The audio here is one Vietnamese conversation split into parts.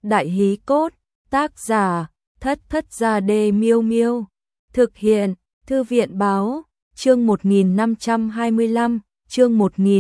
Đại hí cốt, tác giả, Thất Thất Gia Đê Miêu Miêu. Thực hiện, Thư viện báo, chương 1525, chương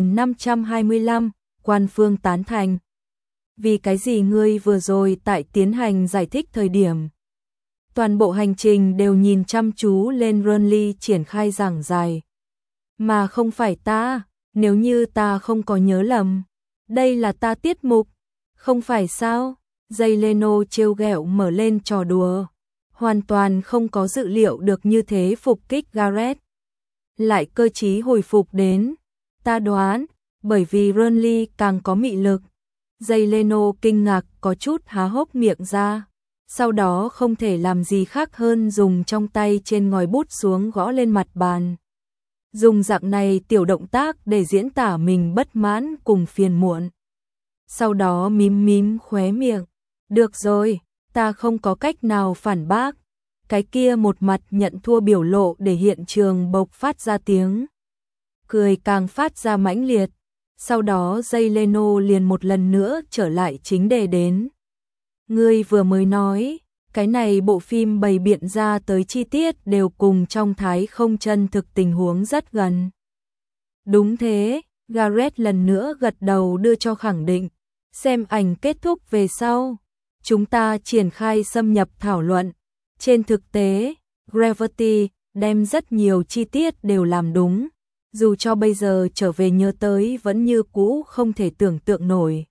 1525, quan phương tán thành. Vì cái gì ngươi vừa rồi tại tiến hành giải thích thời điểm? Toàn bộ hành trình đều nhìn chăm chú lên Renly triển khai giảng giải. Mà không phải ta, nếu như ta không có nhớ lầm. Đây là ta tiết mục, không phải sao? Jay Leno trêu ghẹo mở lên trò đùa. Hoàn toàn không có dự liệu được như thế phục kích Gareth. Lại cơ trí hồi phục đến. Ta đoán, bởi vì Renly càng có mị lực. Jay Leno kinh ngạc có chút há hốc miệng ra. Sau đó không thể làm gì khác hơn dùng trong tay trên ngòi bút xuống gõ lên mặt bàn. Dùng dạng này tiểu động tác để diễn tả mình bất mãn cùng phiền muộn. Sau đó mím mím khóe miệng. Được rồi, ta không có cách nào phản bác. Cái kia một mặt nhận thua biểu lộ để hiện trường bộc phát ra tiếng cười càng phát ra mãnh liệt. Sau đó Jay Leno liền một lần nữa trở lại chính đề đến. Ngươi vừa mới nói, cái này bộ phim bày biện ra tới chi tiết đều cùng trong thái không chân thực tình huống rất gần. Đúng thế, Gareth lần nữa gật đầu đưa cho khẳng định. Xem ảnh kết thúc về sau, chúng ta triển khai xâm nhập thảo luận. Trên thực tế, Gravity đem rất nhiều chi tiết đều làm đúng. Dù cho bây giờ trở về nhớ tới vẫn như cũ không thể tưởng tượng nổi.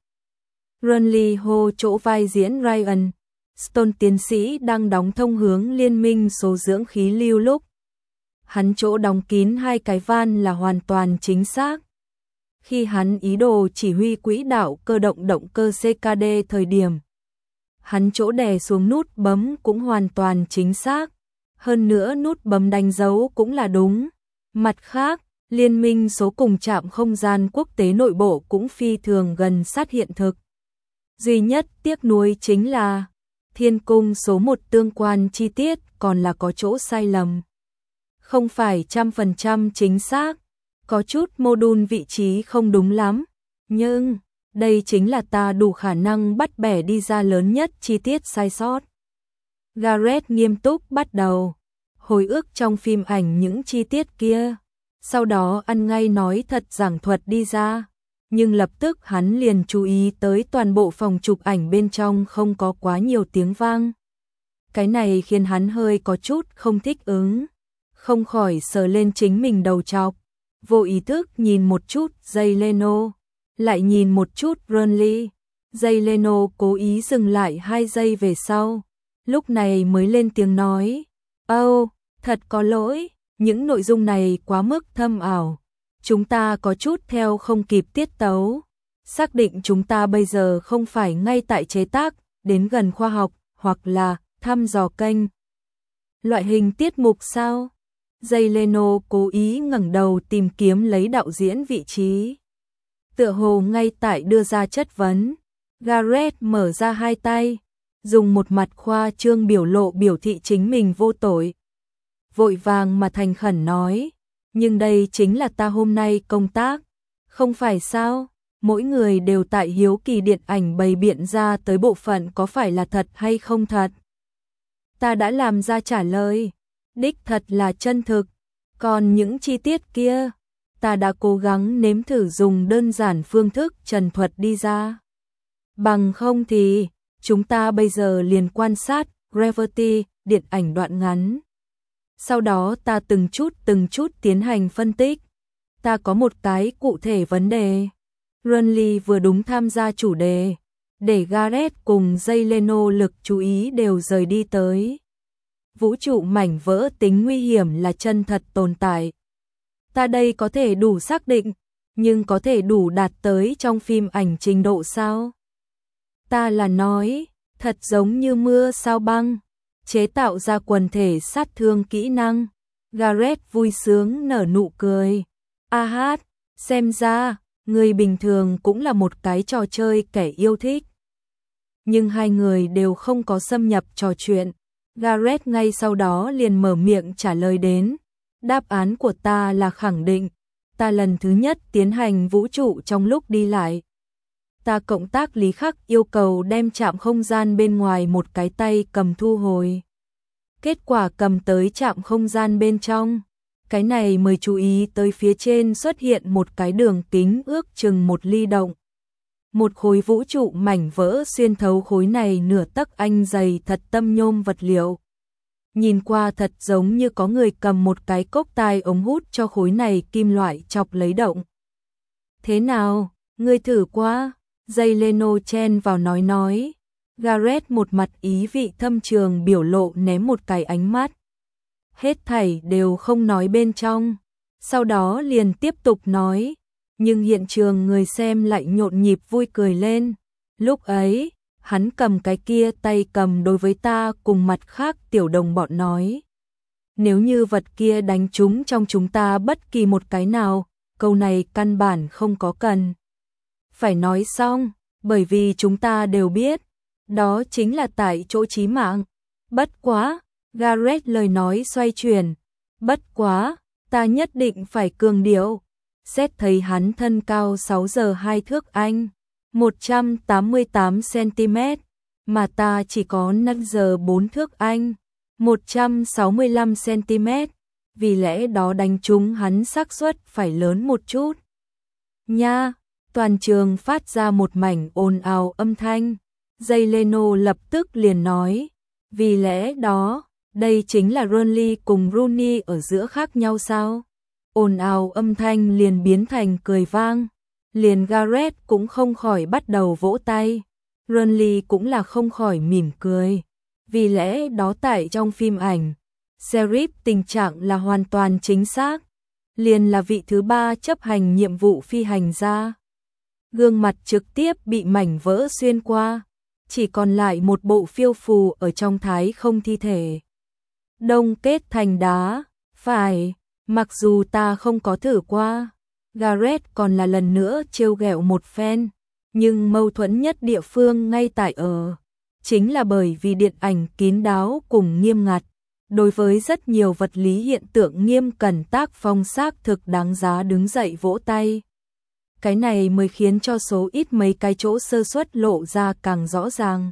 Renly hô chỗ vai diễn Ryan, Stone tiến sĩ đang đóng thông hướng liên minh số dưỡng khí lưu lúc. Hắn chỗ đóng kín hai cái van là hoàn toàn chính xác. Khi hắn ý đồ chỉ huy quỹ đạo cơ động động cơ CKD thời điểm, hắn chỗ đè xuống nút bấm cũng hoàn toàn chính xác. Hơn nữa nút bấm đánh dấu cũng là đúng. Mặt khác, liên minh số cùng trạm không gian quốc tế nội bộ cũng phi thường gần sát hiện thực. Duy nhất tiếc nuối chính là thiên cung số 1 tương quan chi tiết còn là có chỗ sai lầm. Không phải 100% chính xác, có chút module vị trí không đúng lắm, nhưng đây chính là ta đủ khả năng bắt bẻ đi ra lớn nhất chi tiết sai sót. Gareth nghiêm túc bắt đầu hồi ức trong phim ảnh những chi tiết kia, sau đó ăn ngay nói thật giảng thuật đi ra. Nhưng lập tức hắn liền chú ý tới toàn bộ phòng chụp ảnh bên trong không có quá nhiều tiếng vang. Cái này khiến hắn hơi có chút không thích ứng, không khỏi sờ lên chính mình đầu trọc, vô ý thức nhìn một chút Jay Leno, lại nhìn một chút Renly. Jay Leno cố ý dừng lại 2 giây về sau, lúc này mới lên tiếng nói, thật có lỗi, những nội dung này quá mức thâm ảo. Chúng ta có chút theo không kịp tiết tấu. Xác định chúng ta bây giờ không phải ngay tại chế tác, đến gần khoa học, hoặc là thăm dò kênh. Loại hình tiết mục sao? Jay Leno cố ý ngẩng đầu tìm kiếm lấy đạo diễn vị trí. Tựa hồ ngay tại đưa ra chất vấn. Gareth mở ra 2 tay, dùng một mặt khoa trương biểu lộ biểu thị chính mình vô tội. Vội vàng mà thành khẩn nói. Nhưng đây chính là ta hôm nay công tác, không phải sao? Mỗi người đều tại hiếu kỳ điện ảnh bày biện ra tới bộ phận có phải là thật hay không thật. Ta đã làm ra trả lời, đích thật là chân thực, còn những chi tiết kia, ta đã cố gắng nếm thử dùng đơn giản phương thức trần thuật đi ra. Bằng không thì, chúng ta bây giờ liền quan sát Gravity, điện ảnh đoạn ngắn. Sau đó ta từng chút tiến hành phân tích. Ta có một cái cụ thể vấn đề. Renly vừa đúng tham gia chủ đề, để Gareth cùng Jay Leno lực chú ý đều rời đi tới. Vũ trụ mảnh vỡ tính nguy hiểm là chân thật tồn tại. Ta đây có thể đủ xác định, nhưng có thể đủ đạt tới trong phim ảnh trình độ sao? Ta là nói, thật giống như mưa sao băng. Chế tạo ra quần thể sát thương kỹ năng. Gareth vui sướng nở nụ cười. Xem ra, người bình thường cũng là một cái trò chơi kẻ yêu thích. Nhưng hai người đều không có xâm nhập trò chuyện. Gareth ngay sau đó liền mở miệng trả lời đến. Đáp án của ta là khẳng định. Ta lần thứ nhất tiến hành vũ trụ trong lúc đi lại. ta cộng tác lý khắc yêu cầu đem trạm không gian bên ngoài một cái tay cầm thu hồi. Kết quả cầm tới trạm không gian bên trong. Cái này mới chú ý tới phía trên xuất hiện một cái đường kính ước chừng 1 ly động. Một khối vũ trụ mảnh vỡ xuyên thấu khối này nửa tấc anh dày thật tâm nhôm vật liệu. Nhìn qua thật giống như có người cầm một cái cốc tai ống hút cho khối này kim loại chọc lấy động. Thế nào, ngươi thử qua? Jay Leno chen vào nói. Gareth một mặt ý vị thâm trường biểu lộ ném một cái ánh mắt. Hết thảy đều không nói bên trong. Sau đó liền tiếp tục nói. Nhưng hiện trường người xem lại nhộn nhịp vui cười lên. Lúc ấy, hắn cầm cái kia tay cầm đối với ta cùng mặt khác tiểu đồng bọn nói. Nếu như vật kia đánh trúng trong chúng ta bất kỳ một cái nào, câu này căn bản không có cần. Phải nói xong, bởi vì chúng ta đều biết, đó chính là tại chỗ chí mạng. Bất quá, Gareth lời nói xoay chuyển. Bất quá, ta nhất định phải cường điệu. Xét thấy hắn thân cao 6 giờ 2 thước Anh, 188 cm, mà ta chỉ có 5 giờ 4 thước Anh, 165 cm, vì lẽ đó đánh trúng hắn xác suất phải lớn một chút. Nha, toàn trường phát ra một mảnh ồn ào âm thanh. Jay Leno lập tức liền nói, vì lẽ đó, đây chính là Burnley cùng Rooney ở giữa khác nhau sao? Ồn ào âm thanh liền biến thành cười vang, liền Gareth cũng không khỏi bắt đầu vỗ tay, Burnley cũng là không khỏi mỉm cười, vì lẽ đó tại trong phim ảnh, Sheriff tình trạng là hoàn toàn chính xác, liền là vị thứ 3 chấp hành nhiệm vụ phi hành gia. Gương mặt trực tiếp bị mảnh vỡ xuyên qua, chỉ còn lại một bộ phiêu phù ở trong thái không thi thể. Đông kết thành đá, phải, mặc dù ta không có thử qua, Gareth còn là lần nữa trêu ghẹo một phen, nhưng mâu thuẫn nhất địa phương ngay tại ở, chính là bởi vì điện ảnh kín đáo cùng nghiêm ngặt, đối với rất nhiều vật lý hiện tượng nghiêm cẩn tác phong xác thực đáng giá đứng dậy vỗ tay. Cái này mới khiến cho số ít mấy cái chỗ sơ suất lộ ra càng rõ ràng.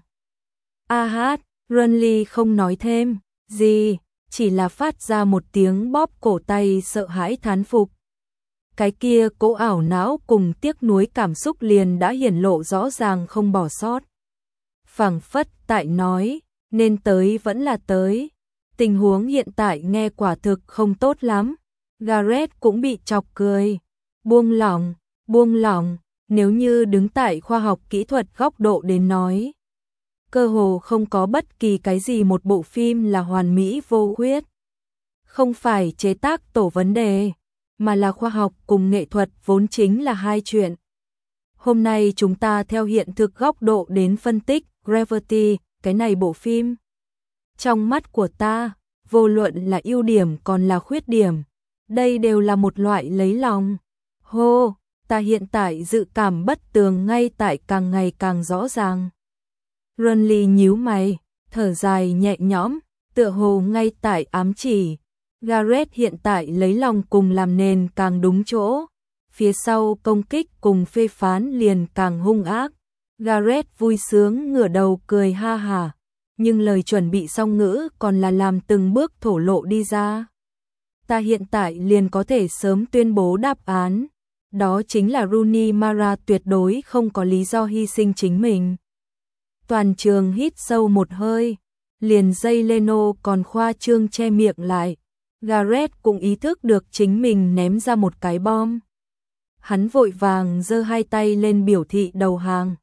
Burnley không nói thêm gì, chỉ là phát ra một tiếng bóp cổ tay sợ hãi thán phục. Cái kia cố ảo não cùng tiếc nuối cảm xúc liền đã hiển lộ rõ ràng không bỏ sót. Phảng phất tại nói, nên tới vẫn là tới. Tình huống hiện tại nghe quả thực không tốt lắm. Gareth cũng bị chọc cười. Buông lỏng, nếu như đứng tại khoa học kỹ thuật góc độ đến nói. Cơ hồ không có bất kỳ cái gì một bộ phim là hoàn mỹ vô khuyết. Không phải chế tác tổ vấn đề, mà là khoa học cùng nghệ thuật vốn chính là hai chuyện. Hôm nay chúng ta theo hiện thực góc độ đến phân tích Gravity, cái này bộ phim. Trong mắt của ta, vô luận là ưu điểm còn là khuyết điểm, đây đều là một loại lấy lòng. Hô, ta hiện tại dự cảm bất tường ngay tại càng ngày càng rõ ràng. Burnley nhíu mày, thở dài nhẹ nhõm, tựa hồ ngay tại ám chỉ. Gareth hiện tại lấy lòng cùng làm nền càng đúng chỗ. Phía sau công kích cùng phê phán liền càng hung ác. Gareth vui sướng ngửa đầu cười ha hả. Nhưng lời chuẩn bị song ngữ còn là làm từng bước thổ lộ đi ra. Ta hiện tại liền có thể sớm tuyên bố đáp án. Đó chính là Rooney Mara tuyệt đối không có lý do hy sinh chính mình. Toàn trường hít sâu một hơi, liền Jay Leno còn khoa trương che miệng lại. Gareth cũng ý thức được chính mình ném ra một cái bom. Hắn vội vàng giơ hai tay lên biểu thị đầu hàng.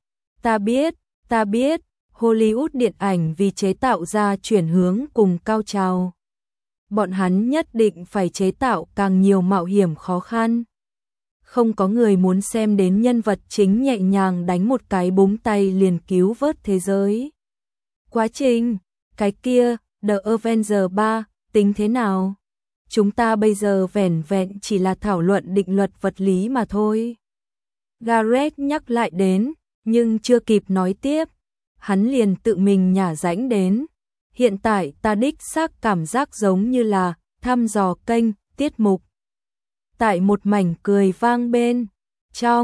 Ta biết, Hollywood điện ảnh vì chế tạo ra chuyển hướng cùng cao trào. Bọn hắn nhất định phải chế tạo càng nhiều mạo hiểm khó khăn. Không có người muốn xem đến nhân vật chính nhẹ nhàng đánh một cái búng tay liền cứu vớt thế giới. Quá trình, cái kia, The Avengers 3, tính thế nào? Chúng ta bây giờ vẻn vẹn chỉ là thảo luận định luật vật lý mà thôi. Gareth nhắc lại đến, nhưng chưa kịp nói tiếp, hắn liền tự mình nhả rãnh đến. Hiện tại ta đích xác cảm giác giống như là thăm dò kênh, tiết mục. Tại một mảnh cười vang bên trong,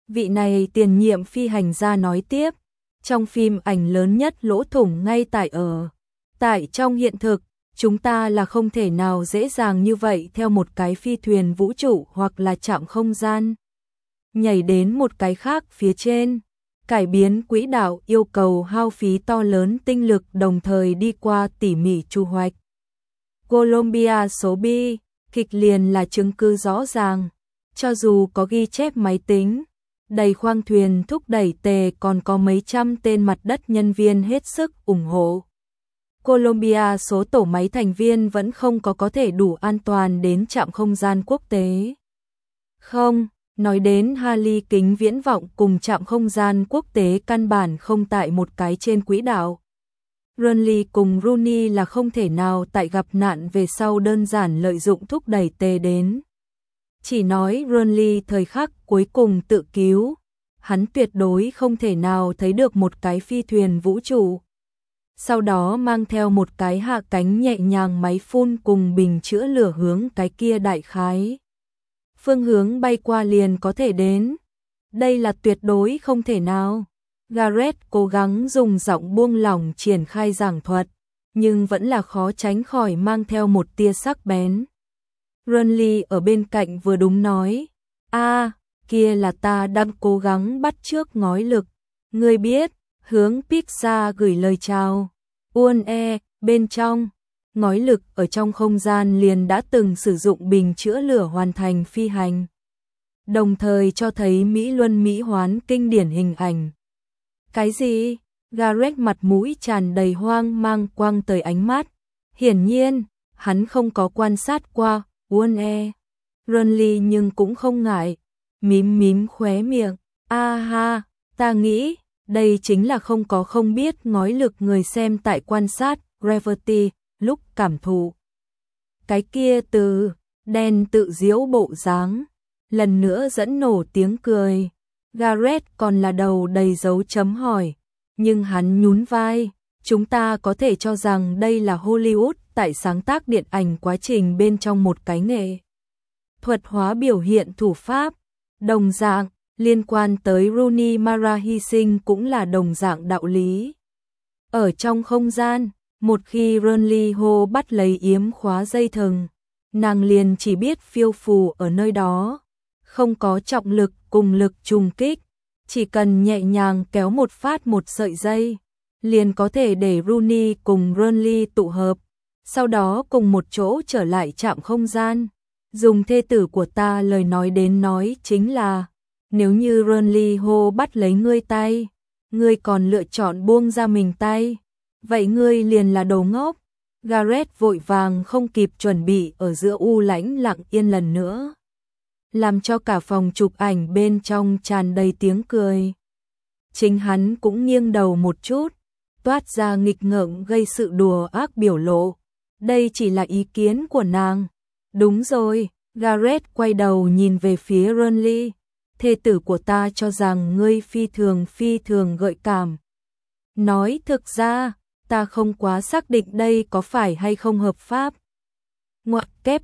Vị này tiền nhiệm phi hành gia nói tiếp, trong phim ảnh lớn nhất lỗ thủng ngay tại trong hiện thực, chúng ta là không thể nào dễ dàng như vậy theo một cái phi thuyền vũ trụ hoặc là trạm không gian nhảy đến một cái khác phía trên. Cải biến quỹ đạo yêu cầu hao phí to lớn tinh lực đồng thời đi qua tỉ mỉ chu hoạch. Columbia số B, kịch liền là chứng cứ rõ ràng, cho dù có ghi chép máy tính, đầy khoang thuyền thúc đẩy tề còn có mấy trăm tên mặt đất nhân viên hết sức ủng hộ. Columbia số tổ máy thành viên vẫn không có thể đủ an toàn đến trạm không gian quốc tế. Không, nói đến Halley kính viễn vọng cùng trạm không gian quốc tế căn bản không tại một cái trên quỹ đạo. Rayleigh cùng Rooney là không thể nào tại gặp nạn về sau đơn giản lợi dụng thúc đẩy tề đến. Chỉ nói Rayleigh thời khắc cuối cùng tự cứu, hắn tuyệt đối không thể nào thấy được một cái phi thuyền vũ trụ. Sau đó mang theo một cái hạ cánh nhẹ nhàng máy phun cùng bình chữa lửa hướng cái kia đại khái phương hướng bay qua liền có thể đến. Đây là tuyệt đối không thể nào. Garrett cố gắng dùng giọng buông lỏng triển khai giảng thuật, nhưng vẫn là khó tránh khỏi mang theo một tia sắc bén. Rayleigh ở bên cạnh vừa đúng nói, kia là ta đang cố gắng bắt chước ngói lực. Ngươi biết, hướng Pixar gửi lời chào. Bên trong, ngói lực ở trong không gian liền đã từng sử dụng bình chữa lửa hoàn thành phi hành. Đồng thời cho thấy Mỹ Luân Mỹ Hoán kinh điển hình ảnh. Cái gì? Garrett mặt mũi tràn đầy hoang mang quang tới ánh mắt. Hiển nhiên, hắn không có quan sát qua Rayleigh nhưng cũng không ngại. Mím khóe miệng. Ta nghĩ, đây chính là không biết ngói lực người xem tại quan sát Gravity lúc cảm thụ. Cái kia từ đen tự diễu bộ dáng, lần nữa dẫn nổ tiếng cười. Garrett còn là đầu đầy dấu chấm hỏi, nhưng hắn nhún vai, chúng ta có thể cho rằng đây là Hollywood tại sáng tác điện ảnh quá trình bên trong một cái nghệ thuật hóa biểu hiện thủ pháp. Đồng dạng, liên quan tới Rooney Mara hy sinh cũng là đồng dạng đạo lý. Ở trong không gian, một khi Rayleigh hô bắt lấy yếm khóa dây thừng, nàng liền chỉ biết phiêu phù ở nơi đó, không có trọng lực cùng lực trùng kích, chỉ cần nhẹ nhàng kéo một phát một sợi dây, liền có thể để Rooney cùng Rayleigh tụ hợp, sau đó cùng một chỗ trở lại trạm không gian. Dùng thê tử của ta lời nói đến nói chính là, nếu như Rayleigh hô bắt lấy ngươi tay, ngươi còn lựa chọn buông ra mình tay, vậy ngươi liền là đồ ngốc. Garrett vội vàng không kịp chuẩn bị ở giữa u lãnh lặng yên lần nữa, làm cho cả phòng chụp ảnh bên trong tràn đầy tiếng cười. Chính hắn cũng nghiêng đầu một chút, toát ra nghịch ngợm gây sự đùa ác biểu lộ. Đây chỉ là ý kiến của nàng. Đúng rồi, Garrett quay đầu nhìn về phía Rayleigh. Thê tử của ta cho rằng ngươi phi thường gợi cảm. Nói thực ra, ta không quá xác định đây có phải hay không hợp pháp. Ngoặc kép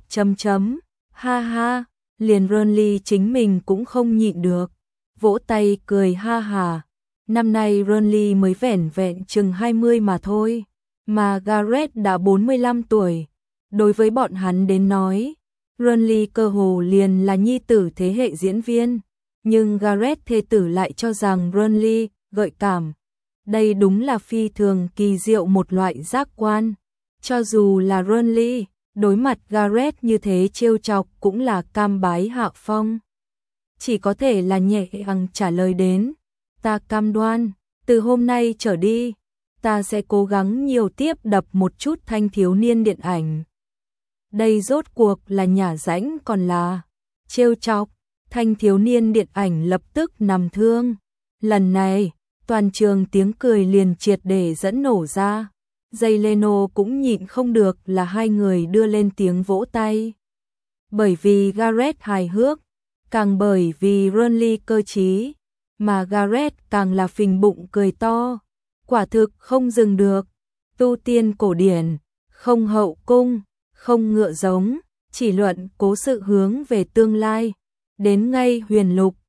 ha, liền Rayleigh chính mình cũng không nhịn được, vỗ tay cười ha hà. Năm nay Rayleigh mới vẻn vẹn chừng 20 mà thôi, mà Garrett đã 45 tuổi. Đối với bọn hắn đến nói, Rayleigh cơ hồ liền là nhi tử thế hệ diễn viên, nhưng Garrett thê tử lại cho rằng Rayleigh gợi cảm. Đây đúng là phi thường kỳ diệu một loại giác quan. Cho dù là Rayleigh, đối mặt Garrett như thế trêu chọc cũng là cam bái hạ phong. Chỉ có thể là nhẹ nhàng trả lời đến, ta cam đoan, từ hôm nay trở đi, ta sẽ cố gắng nhiều tiếp đập một chút thanh thiếu niên điện ảnh. Đây rốt cuộc là nhả rãnh còn là trêu chọc. Thanh thiếu niên điện ảnh lập tức nằm thương. Lần này, toàn trường tiếng cười liền triệt để dẫn nổ ra. Jay Leno cũng nhịn không được là hai người đưa lên tiếng vỗ tay. Bởi vì Garrett hài hước, càng bởi vì Rayleigh cơ trí, mà Garrett càng là phình bụng cười to. Quả thực không dừng được. Tu tiên cổ điển, không hậu cung, không ngựa giống, chỉ luận cố sự hướng về tương lai. Đến ngay huyền lục,